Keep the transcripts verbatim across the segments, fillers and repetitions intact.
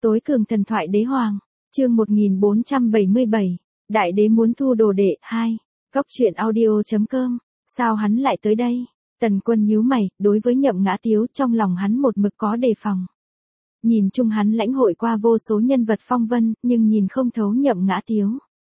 Tối cường thần thoại đế hoàng, chương một nghìn bốn trăm bảy mươi bảy, đại đế muốn thu đồ đệ, hai, góc truyện audio.com, sao hắn lại tới đây? Tần Quân nhíu mày, đối với Nhậm Ngã Tiếu trong lòng hắn một mực có đề phòng. Nhìn chung hắn lãnh hội qua vô số nhân vật phong vân, nhưng nhìn không thấu Nhậm Ngã Tiếu.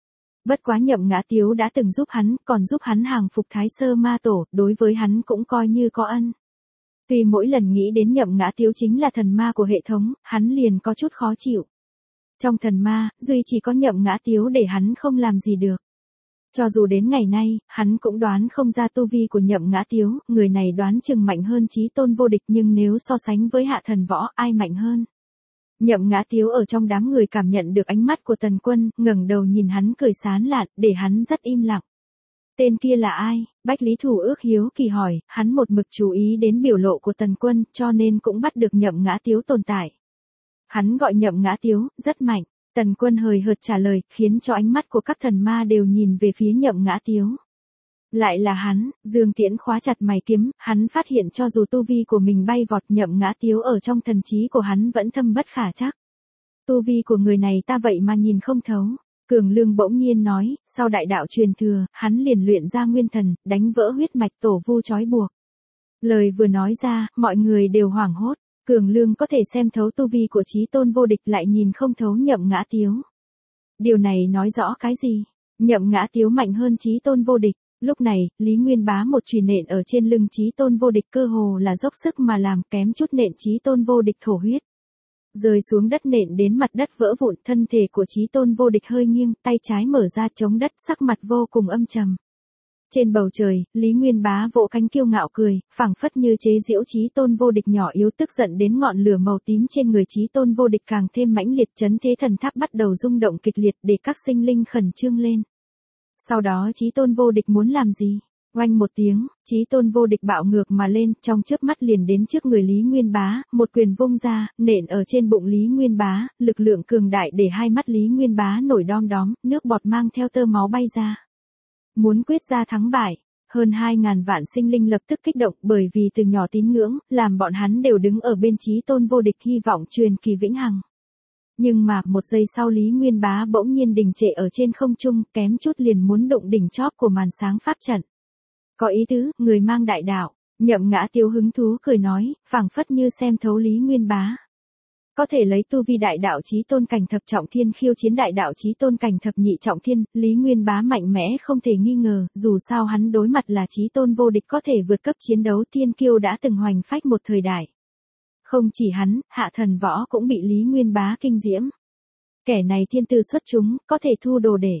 Bất quá Nhậm Ngã Tiếu đã từng giúp hắn, còn giúp hắn hàng phục Thái Sơ Ma Tổ, đối với hắn cũng coi như có ân. Tuy mỗi lần nghĩ đến Nhậm Ngã Tiếu chính là thần ma của hệ thống, hắn liền có chút khó chịu. Trong thần ma, duy chỉ có Nhậm Ngã Tiếu để hắn không làm gì được. Cho dù đến ngày nay, hắn cũng đoán không ra tu vi của Nhậm Ngã Tiếu, người này đoán chừng mạnh hơn Chí Tôn vô địch, nhưng nếu so sánh với Hạ Thần Võ, ai mạnh hơn? Nhậm Ngã Tiếu ở trong đám người cảm nhận được ánh mắt của Tần Quân, ngẩng đầu nhìn hắn cười sán lạn, để hắn rất im lặng. Tên kia là ai? Bách Lý Thủ ước hiếu kỳ hỏi, hắn một mực chú ý đến biểu lộ của Tần Quân, cho nên cũng bắt được Nhậm Ngã Tiếu tồn tại. Hắn gọi Nhậm Ngã Tiếu, rất mạnh. Tần Quân hời hợt trả lời, khiến cho ánh mắt của các thần ma đều nhìn về phía Nhậm Ngã Tiếu. Lại là hắn, Dương Tiễn khóa chặt mày kiếm, hắn phát hiện cho dù tu vi của mình bay vọt, Nhậm Ngã Tiếu ở trong thần trí của hắn vẫn thâm bất khả trắc. Tu vi của người này ta vậy mà nhìn không thấu. Cường Lương bỗng nhiên nói, sau đại đạo truyền thừa, hắn liền luyện ra nguyên thần, đánh vỡ huyết mạch tổ vu trói buộc. Lời vừa nói ra, mọi người đều hoảng hốt. Cường Lương có thể xem thấu tu vi của Chí Tôn vô địch, lại nhìn không thấu Nhậm Ngã Tiếu. Điều này nói rõ cái gì? Nhậm Ngã Tiếu mạnh hơn Chí Tôn vô địch. Lúc này, Lý Nguyên Bá một chùy nện ở trên lưng Chí Tôn vô địch, cơ hồ là dốc sức mà làm, kém chút nện Chí Tôn vô địch thổ huyết. Rơi xuống đất nện đến mặt đất vỡ vụn, thân thể của Chí Tôn vô địch hơi nghiêng, tay trái mở ra chống đất, sắc mặt vô cùng âm trầm. Trên bầu trời, Lý Nguyên Bá vỗ cánh kiêu ngạo cười, phảng phất như chế giễu Chí Tôn vô địch nhỏ yếu, tức giận đến ngọn lửa màu tím trên người Chí Tôn vô địch càng thêm mãnh liệt, chấn thế thần tháp bắt đầu rung động kịch liệt để các sinh linh khẩn trương lên. Sau đó Chí Tôn vô địch muốn làm gì? Oanh một tiếng, Chí Tôn vô địch bạo ngược mà lên, trong chớp mắt liền đến trước người Lý Nguyên Bá, một quyền vung ra, nện ở trên bụng Lý Nguyên Bá, lực lượng cường đại để hai mắt Lý Nguyên Bá nổi đom đóm, nước bọt mang theo tơ máu bay ra. Muốn quyết ra thắng bại, hơn hai ngàn vạn sinh linh lập tức kích động, bởi vì từ nhỏ tín ngưỡng, làm bọn hắn đều đứng ở bên Chí Tôn vô địch, hy vọng truyền kỳ vĩnh hằng. Nhưng mà, một giây sau Lý Nguyên Bá bỗng nhiên đình trệ ở trên không trung, kém chút liền muốn đụng đỉnh chóp của màn sáng pháp trận. Có ý tứ, người mang đại đạo. Nhậm Ngã Tiếu hứng thú cười nói, phảng phất như xem thấu Lý Nguyên Bá. Có thể lấy tu vi đại đạo Chí Tôn cảnh thập trọng thiên khiêu chiến đại đạo Chí Tôn cảnh thập nhị trọng thiên, Lý Nguyên Bá mạnh mẽ không thể nghi ngờ, dù sao hắn đối mặt là Chí Tôn vô địch, có thể vượt cấp chiến đấu, thiên kiêu đã từng hoành phách một thời đại. Không chỉ hắn, Hạ Thần Võ cũng bị Lý Nguyên Bá kinh diễm. Kẻ này thiên tư xuất chúng, có thể thu đồ để.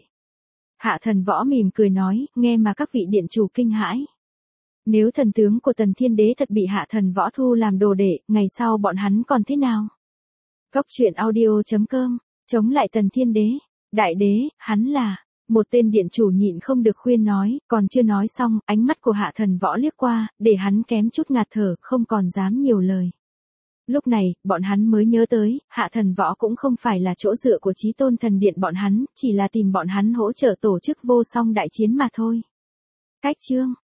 Hạ Thần Võ mỉm cười nói, nghe mà các vị điện chủ kinh hãi. Nếu thần tướng của Tần Thiên Đế thật bị Hạ Thần Võ thu làm đồ đệ, ngày sau bọn hắn còn thế nào? Góc truyện audio.com, chống lại Tần Thiên Đế, đại đế, hắn là, một tên điện chủ nhịn không được khuyên nói, còn chưa nói xong, ánh mắt của Hạ Thần Võ liếc qua, để hắn kém chút ngạt thở, không còn dám nhiều lời. Lúc này, bọn hắn mới nhớ tới, Hạ Thần Võ cũng không phải là chỗ dựa của Chí Tôn thần điện bọn hắn, chỉ là tìm bọn hắn hỗ trợ tổ chức vô song đại chiến mà thôi. Cách chương